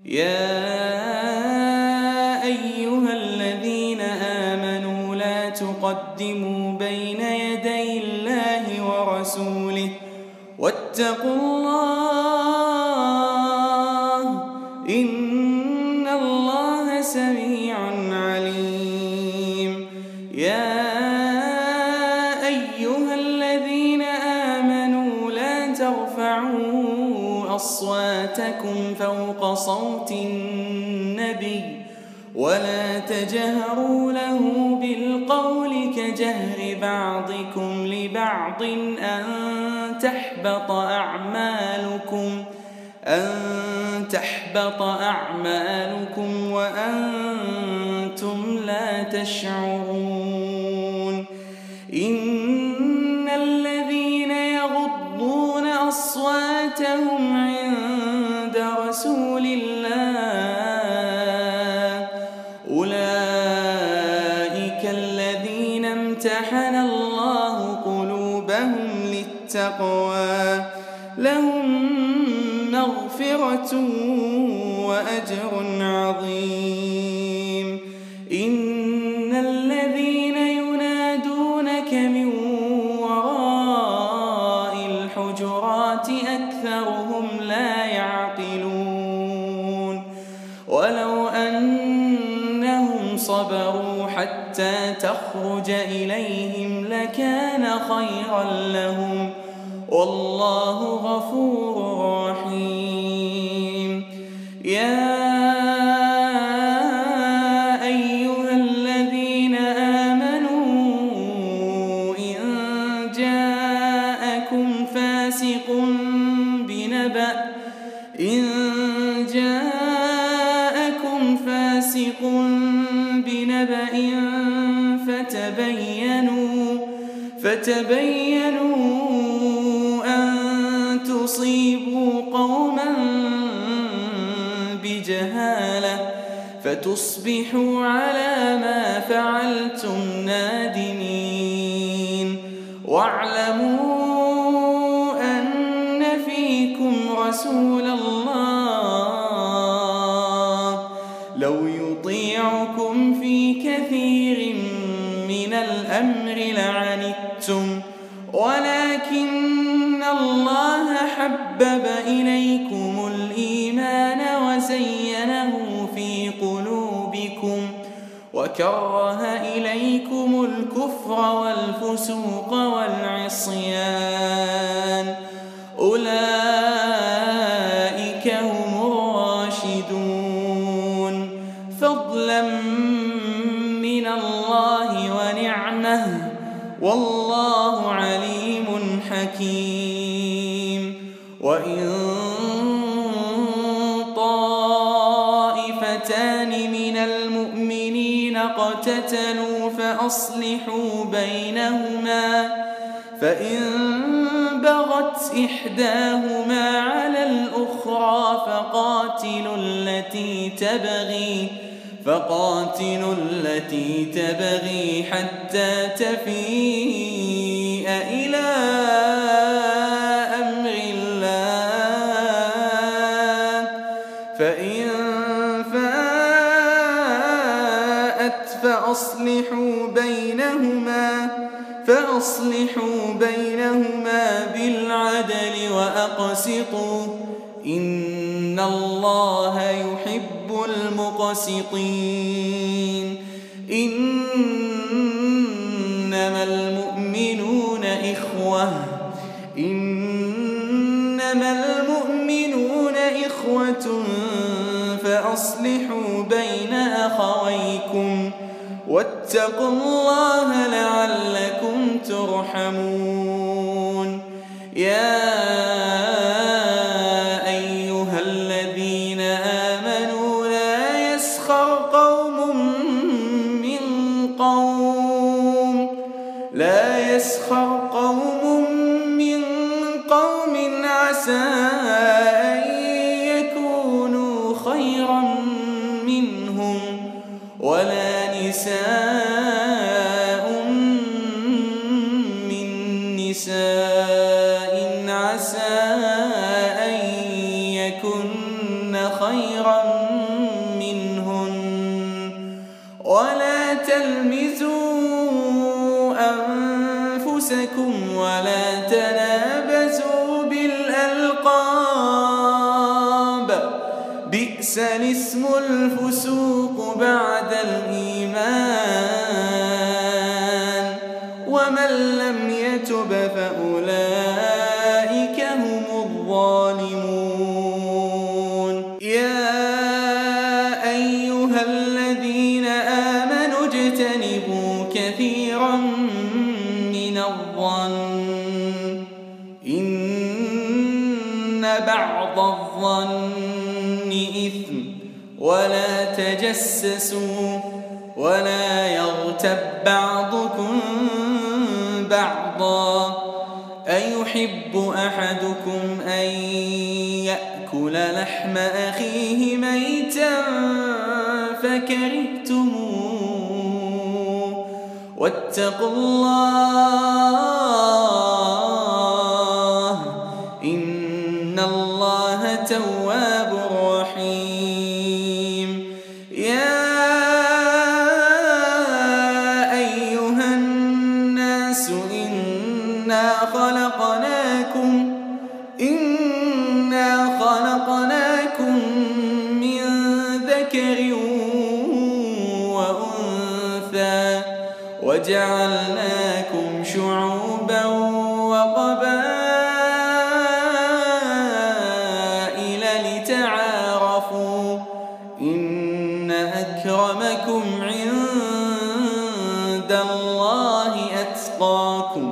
يا أيها الذين آمنوا لا تقدموا بين يدي الله ورسوله واتقوا الله إن الله سميع عليم. يا أيها الذين آمنوا لا ترفعوا أصواتكم فوق صوت النبي ولا تجهروا له بالقول كجهر بعضكم لبعض أن تحبط أعمالكم وأنتم لا تشعرون. إن الذين يغضون أصواتهم عند رسول الله أولئك الذين امتحن الله قلوبهم للتقوى لهم مغفرة وأجر عظيم. إن الذين ينادونك من وراء الحجرات أكثرهم لا يعقلون. ولو أنهم صبروا حتى تخرج إليهم لكان خيرا لهم والله غفور رحيم. يا أيها الذين آمنوا إن جاءكم فاسق بنبأ فتبينوا أن تصيبوا قوما بجهالة فتصبحوا على ما فعلتم نادمين. واعلموا أن فيكم رسول الله لو يطيعكم في كثير من الأمر لعنتم ولكن الله حبب إليكم الإيمان وزينه في قلوبكم وكره إليكم الكفر والفسوق والعصيان أولئك هم الراشدون فضلا من الله ونعمه والله عليم حكيم. وإن طائفتان من المؤمنين اقتتلوا فأصلحوا بينهما فإن بغت إحداهما على الأخرى فقاتلوا التي تبغي حتى تفيء إلى أمر الله فإن فاءت فأصلحوا بينهما بالعدل وأقسطوا إن الله يحب المقسطين. إنما المؤمنون إخوة فأصلحوا بين أخويكم واتقوا الله لعلكم ترحمون. يا أيها الذين آمنوا لا يسخر قوم من قوم عسى أن يكونوا خيرا منهم ولا نساء من نساء عسى أن يكن خيرا تلمزوا أنفسكم ولا تنابزوا بالألقاب بئس الاسم الفسوق بعد الإيمان ومن لم يتب فأولئك هم الظالمون يا أيها الذين آمنوا اجتنبوا كثيرا من الظن إن بعض الظن إثم ولا تجسسوا ولا يغتب بعضكم بعضا أيحب أحدكم أن يأكل لحم أخيه ميتا فكرهتموه واتقوا الله إن الله تواب رحيم يا أيها الناس إنا خلقناكم من ذكر وأنثى وجعلناكم شعوبا وقبائل لتعارفوا إن أكرمكم عند الله أتقاكم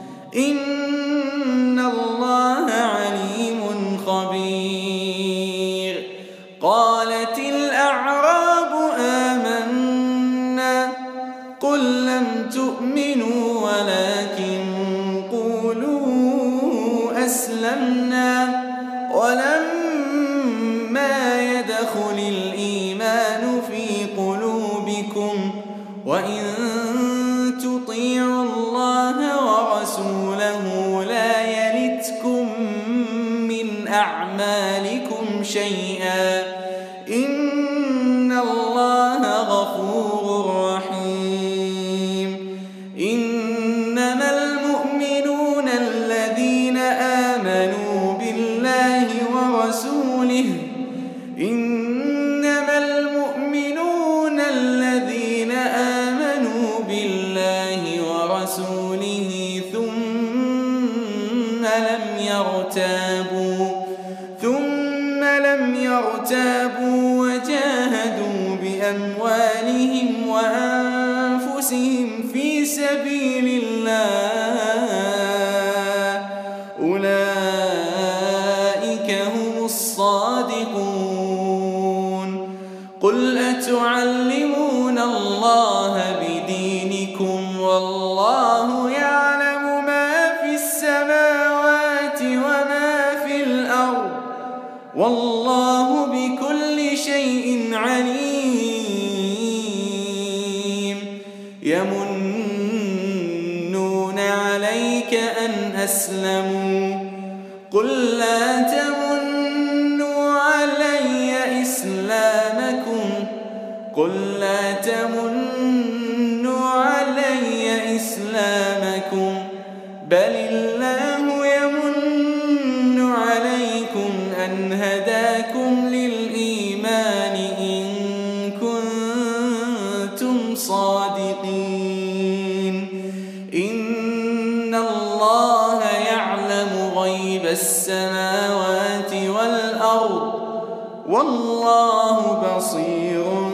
إن الله عليم خبير قالت الأعراب آمنا قل لم تؤمنوا ولكن قولوا أسلمنا ولما يدخل الإيمان في قلوبكم وإن تطيعوا الله ورسوله لا يلتكم من أعمالكم شيئا إن الله غفور رحيم إنما المؤمنون الذين آمنوا بالله ورسوله إنما المؤمنون الذين آمنوا بالله ورسوله ثم لم يرتابوا وجاهدوا بأموالهم وأنفسهم في سبيل الله أولئك هم الصادقون قل أتعلمون الله بدينكم والله يعلم ما في السماوات وما في الأرض والله بكل شيء عليم يمنون عليك أن أسلموا قل لا تمنوا علي إسلامكم بل الله يمن عليكم أن هداكم للإيمان إن كنتم صادقين إن الله يعلم غيب السماوات والأرض والله بصير